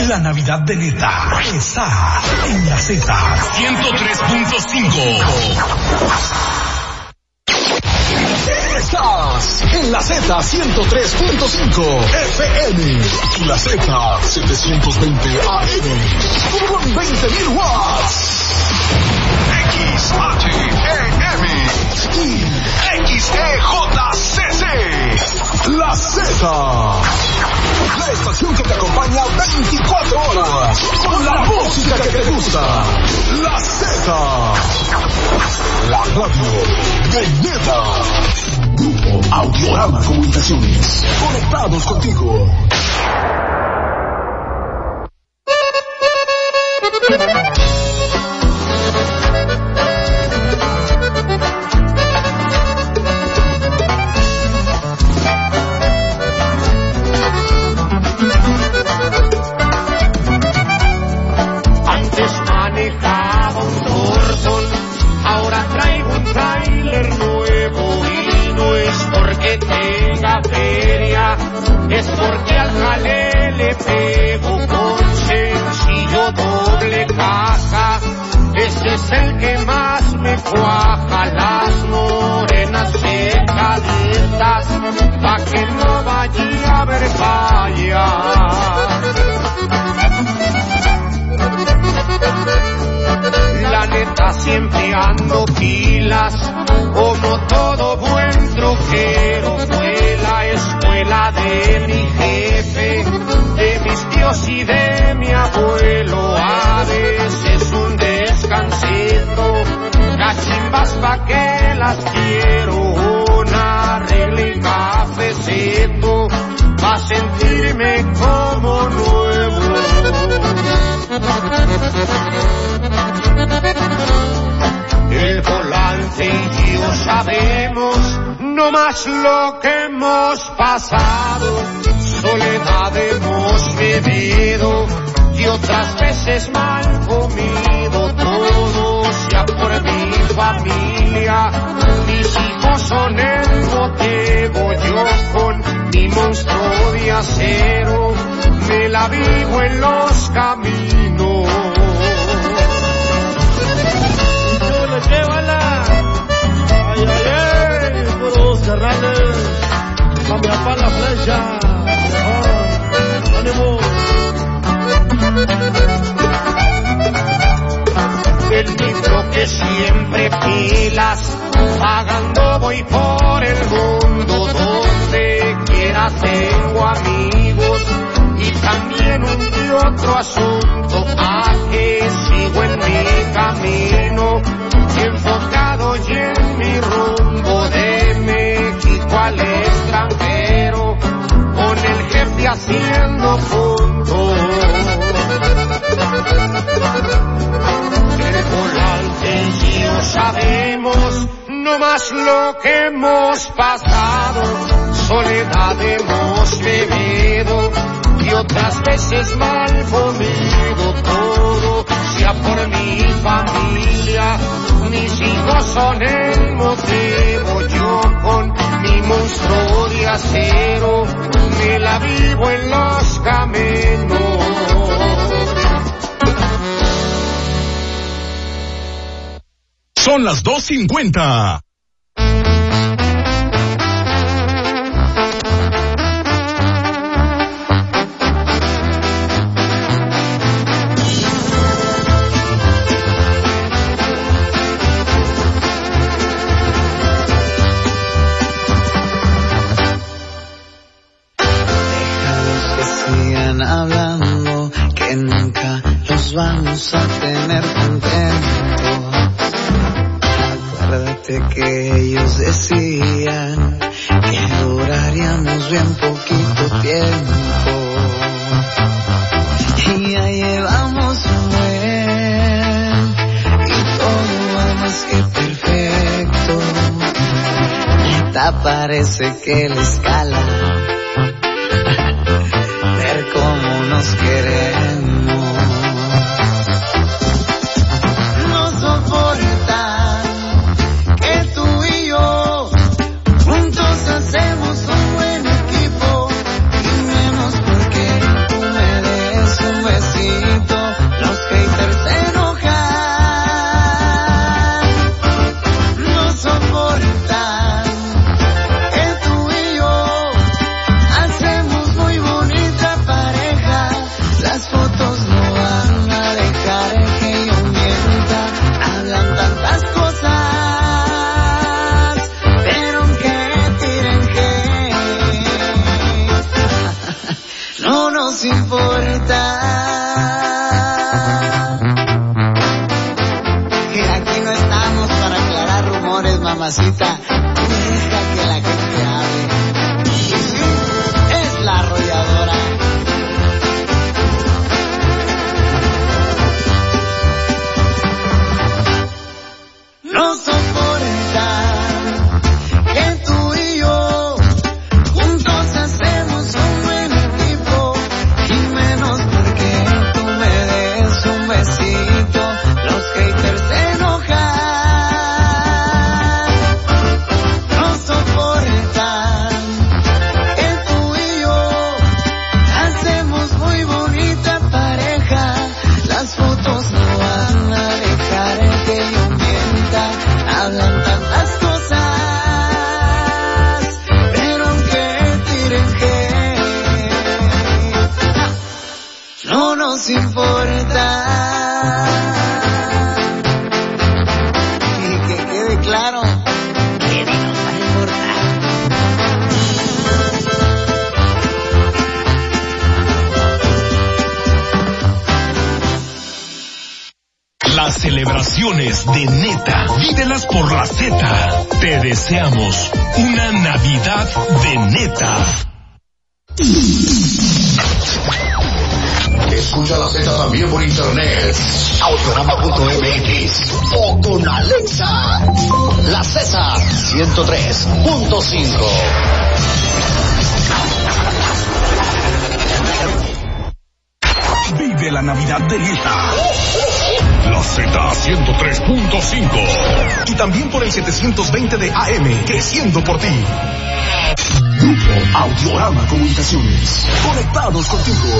La Navidad de neta está en la Z 103.5. Estás en la Z 103.5 FM. La Z 720 AM. Con 20.000 watts. XHEM y XEJCC. La Z. La estación que te acompaña 24 horas con la música que te gusta. La Z. La radio de neta. Grupo Audiorama Comunicaciones. Conectados contigo. Es porque al jale le pego con sencillo doble caja. Ese es el que más me cuaja. Las morenas secaditas, pa' que no vaya a ver falla. La neta siempre ando pilas, como todo buen troquero. Fue la escuela de mi jefe, de mis tíos y de mi abuelo. A veces un descansito, cachimbas pa' que las quiero. Una regla y cafecito, pa' sentirme como nuevo. El volante y yo sabemos no más lo que hemos pasado. Soledad hemos bebido y otras veces mal comido. Todo sea por mi familia, mis hijos son el motivo. Yo con mi monstruo de acero me la vivo en los caminos. Llévala, ay, ay, ay, por los carnales, cambia para la flecha, ánimo. El libro que siempre pilas, pagando voy por el mundo, donde quiera tengo amigos, y también un y otro asunto, a que sigo en mi camino, enfocado y en mi rumbo, de México al extranjero, con el jefe haciendo punto. El volante y yo sabemos no más lo que hemos pasado. Soledad hemos bebido y otras veces mal comido. Todo sea por mi familia, mis hijos son el motivo. Yo con mi monstruo de acero me la vivo en los caminos. Son las 2:50. Hablando que nunca los vamos a tener contentos. Acuérdate que ellos decían que duraríamos bien poquito tiempo, y ya llevamos un buen y todo va más que perfecto. Neta parece que la escala cómo nos queremos. No soportan que tú y yo juntos hacemos un buen equipo, y menos porque tú me des un beso nos importa. Que aquí no estamos para aclarar rumores, mamacita. Deja que la gente hable. Y sí, es la arrolladora. No soporta que tú y yo juntos hacemos un buen equipo, y menos porque tú me des un besito, los haters se enojan. No soportan que tú y yo hacemos muy bonita pareja, las fotos no van a dejar que yo mienta. Hablan tantas cosas, pero aunque tiren hate, no nos importa. Y que quede claro que ni nos va a importar. Las celebraciones de Neta, vívelas por la Z. Te deseamos una Navidad de Neta. Escucha la Z también por internet. Autorama.mx o con Alexa. La Z 103.5. Vive la Navidad de Neta. La Z 103.5. Y también por el 720 de AM, creciendo por ti. Grupo Audiorama Comunicaciones. Conectados contigo.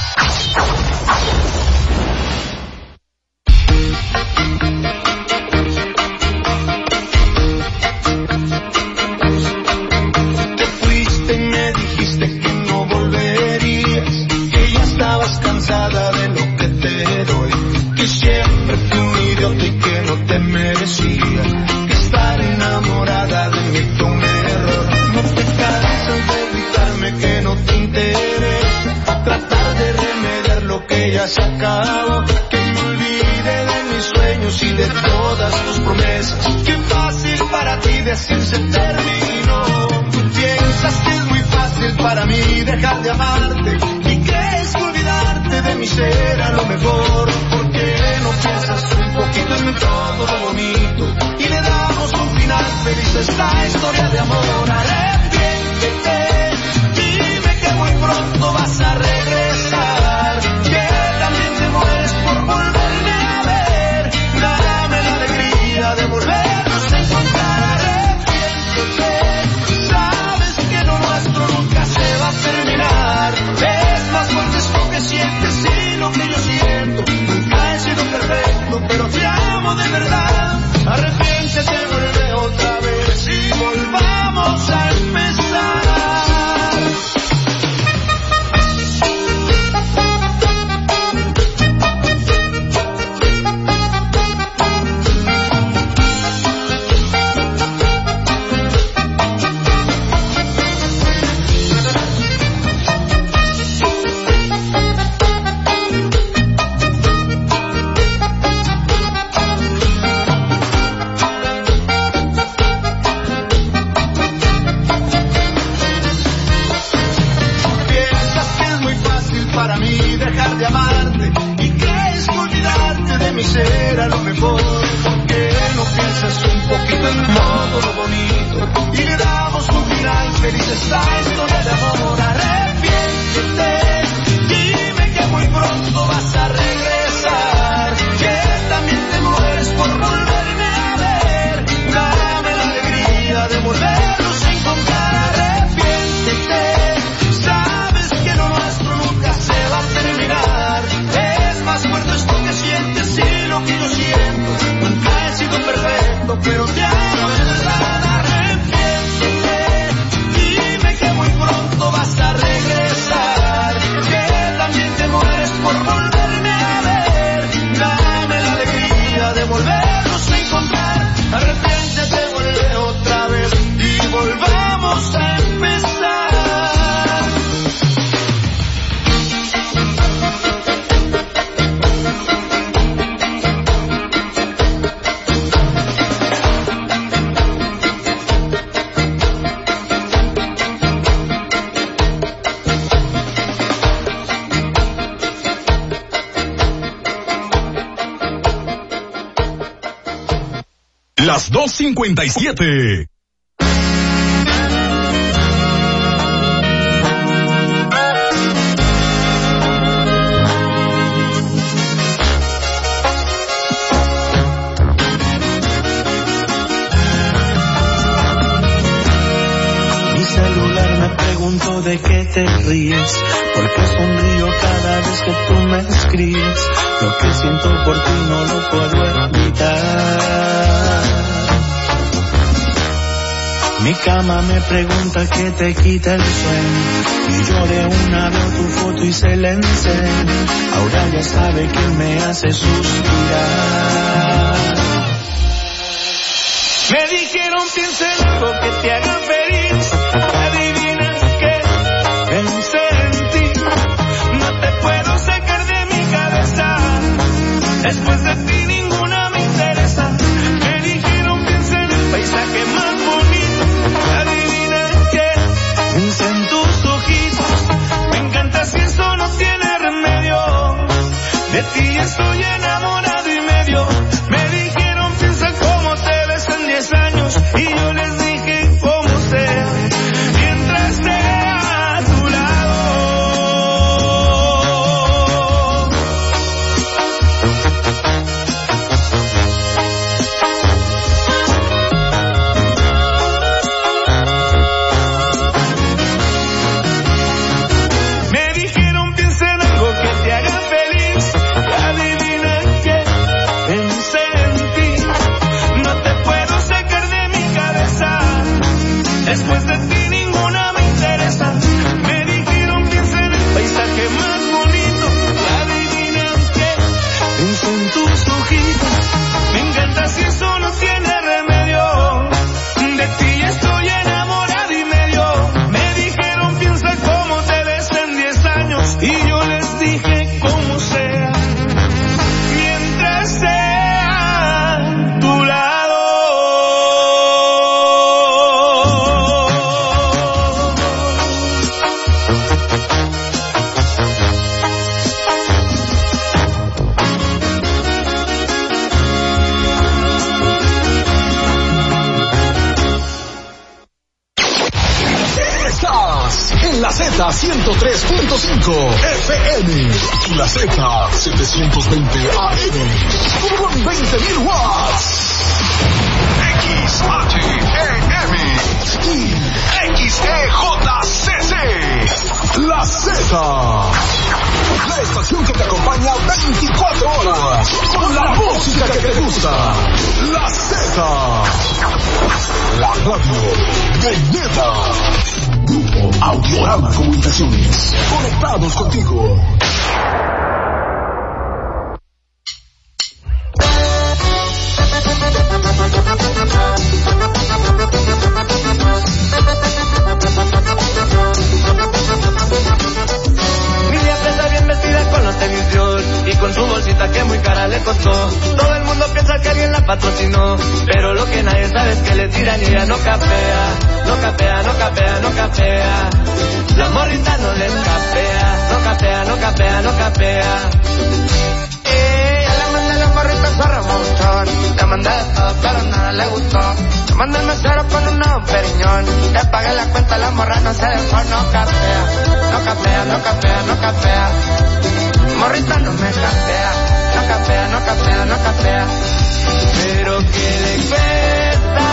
Te fuiste y me dijiste que no volverías, que ya estabas cansada de lo que te doy, que siempre fui un idiota y que no te merecía, que estar enamorada de mí fue un error. No te cansas de gritarme que no te interesa, tratar de remediar lo que ya se acabó, que me olvide de mis sueños y de todas tus promesas. Qué fácil para ti decir se terminó. Piensas que es muy fácil para mí dejar de amarte y crees que olvidarte de mí será lo mejor. Porque no piensas un poquito en todo lo bonito y le damos un final feliz a esta historia de amor. Arrepiéntete, dime que muy pronto vas a regresar, que también te mueres por volverme a ver. Dame la alegría de volvernos a encontrar. Arrepiéntete, sabes que lo nuestro nunca se va a terminar. Es más fuerte esto que sientes y lo que yo siento. Nunca he sido perfecto, pero te amo de verdad. Arrepiéntete, vuelve otra vez y volvamos a empezar. Piensas que es muy fácil para mí dejar de amarte y crees que olvidarte de mí será lo mejor. Porque no piensas un poquito en todo lo bonito y le damos un final feliz a esta historia de amor. Arrepiéntete, dime que muy pronto vas a regresar, que también te mueres por volverme a ver. Dame la alegría de volvernos a encontrar. Arrepiéntete, sabes que lo nuestro nunca se va a terminar. Es más fuerte esto que sientes y lo que yo siento. Nunca he sido perfecto, pero te amo de verdad. Arrepiéntete, dime que muy pronto Las 2:57. Pregunto de qué te ríes, porque sonrío cada vez que tú me escribes. Lo que siento por ti no lo puedo evitar. Mi cama me pregunta qué te quita el sueño, y yo de una veo tu foto y se la enseño. Ahora ya sabe que me hace suspirar. Me dijeron piensa en algo que te haga feliz. Adivina qué pensé en ti. No te puedo sacar de mi cabeza. Después de ti ninguna me interesa. Me dijeron piensa en el paisaje más bonito. Adivina qué pensé en tus ojitos. Me encanta si eso no tiene remedio. De ti estoy enamorado y medio. Me dijeron piensa cómo te ves en 10 años. Y yo les dije cómo sea, mientras esté a tu lado. Me dijeron piensa en algo que te haga feliz. Adivina qué pensé en ti. No te puedo sacar de mi cabeza. Después de ti ninguna me interesa. Me dijeron piensa en el paisaje más bonito. Adivina qué pienso en tus ojitos. Me encanta si eso no tiene remedio. De ti estoy enamorado y medio. Me dijeron piensa cómo te ves en 10 años. Y yo les dije cómo sea, mientras sea a tu lado. Estás en la Z 103.5 FM y la Z 720 AM con 20.000 watts. XHEM y XEJCC. La Z. La estación que te acompaña 24 horas con la música que te gusta. La Z. La radio de Neta. Grupo Audiorama Comunicaciones. Conectados contigo. Niña piensa bien vestida con los tenis Dior y con su bolsita que muy cara le costó. Todo el mundo piensa que alguien la patrocinó, pero lo que nadie sabe es que le tiran y ella no capea. No capea, no capea, no capea. La morrita no les capea. No capea, no capea, no capea. Le mandé los morritos a remontón. Le mandé de todo, pero nada le gustó. Le mandé el mesero con un nuevo periñón. Le pagué la cuenta, la morra no se dejó. No capea, no capea, no capea, no capea. Morrita no me capea. No capea, no capea, no capea. Pero que le cuesta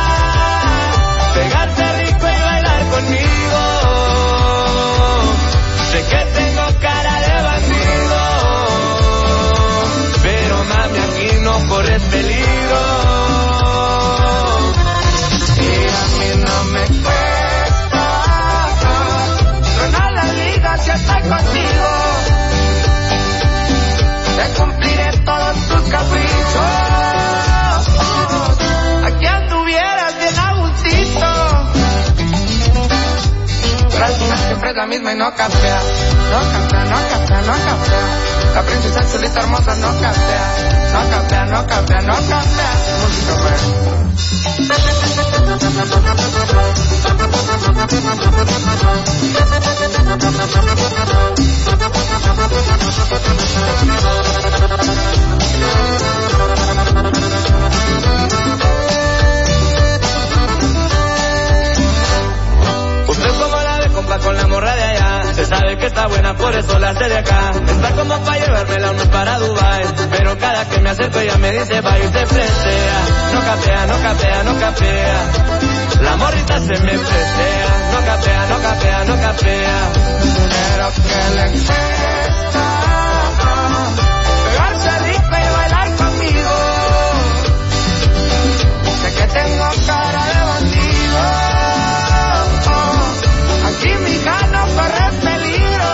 pegarse rico y bailar conmigo. Sé que tengo cara de bandido, pero mami aquí no corres peligro. Y a mí no me cuesta tronar la liga si estoy contigo. Te cumpliré todos tus caprichos. Aquí anduvieras bien a gustito. Pero al final siempre es la misma y no capea. No capea, no capea, no capea. La princesa chulita hermosa no capea. No capea, no capea, no capea. Música pues. por eso la sé de acá. Está como para llevármela no para Dubai. Pero cada que me acerco ella me dice va y se fletea. No capea, no capea, no capea. La morrita se me fletea. No capea, no capea, no capea. Pero que le encanta pegarse rico y bailar conmigo. Sé que tengo cara de bandido. Aquí mi hija no corre peligro.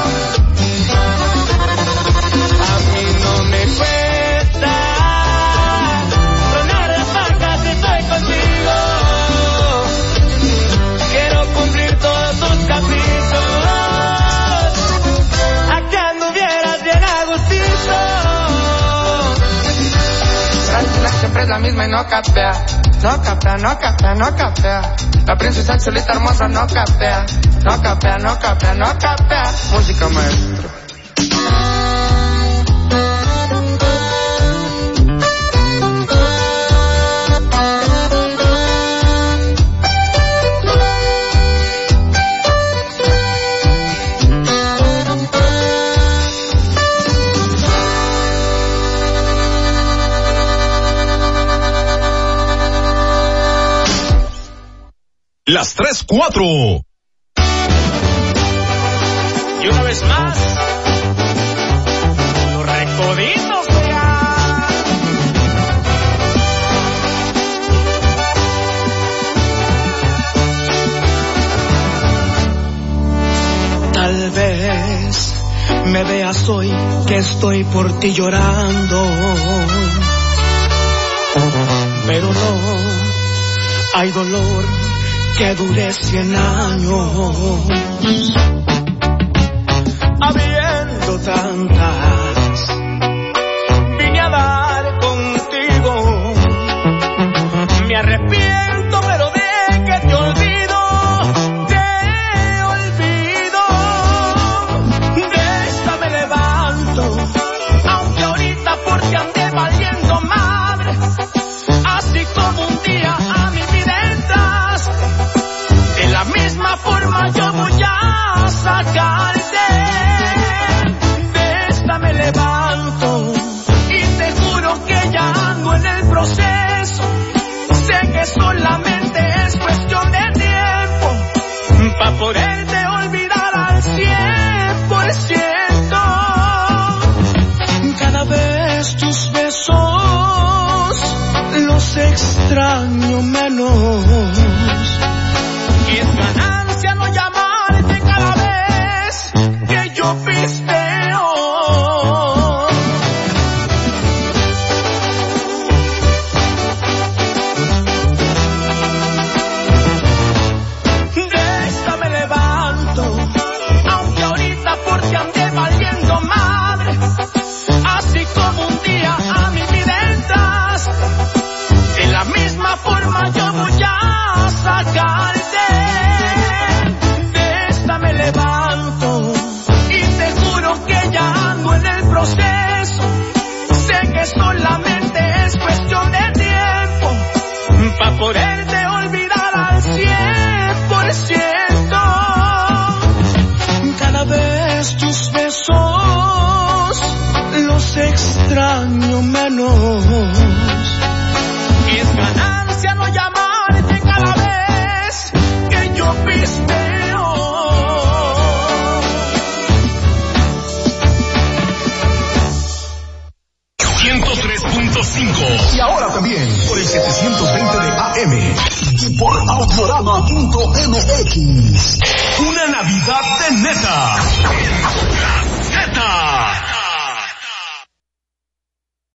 A mí no me cuesta tronar las vacas si estoy contigo. Quiero cumplir todos tus caprichos. A que anduvieras bien a gustito. Tranquila, siempre es la misma y no capea. No capea, no capea, no capea. La princesa chulita hermosa no capea. No capea, no capea, no capea. Música maestro. Las 3-4. Y una vez más, los recoditos ya. Tal vez me veas hoy que estoy por ti llorando, pero no hay dolor que dure 100 años. Habiendo tantas, vine a dar contigo. Me arrepiento, pero de que te olvido. De esta me levanto, aunque ahorita porque andé valiendo madre. Así como un día a mi vida entras, de la misma forma yo voy a sacarte. De esta me levanto y te juro que ya ando en el proceso. Sé que solamente es cuestión de tiempo pa' poderte olvidar al 100%. Cada vez tus besos los extraño menos. Y es ganancia no llamarte cada vez que yo pisteo. De esta me levanto, aunque ahorita porque andé valiendo madre. Así como un día a mi vida entras, de la misma forma yo voy a sacarte. De esta me levanto y te juro que ya ando en el proceso. Sé que solamente es cuestión de tiempo pa' poderte olvidar al 100%. Cada vez tus besos los extraño menos. Y es ganancia no llamarte cada vez que yo pisteo. 103.5 y ahora también por el 720 de AM y por Autorama.mx. Una Navidad de neta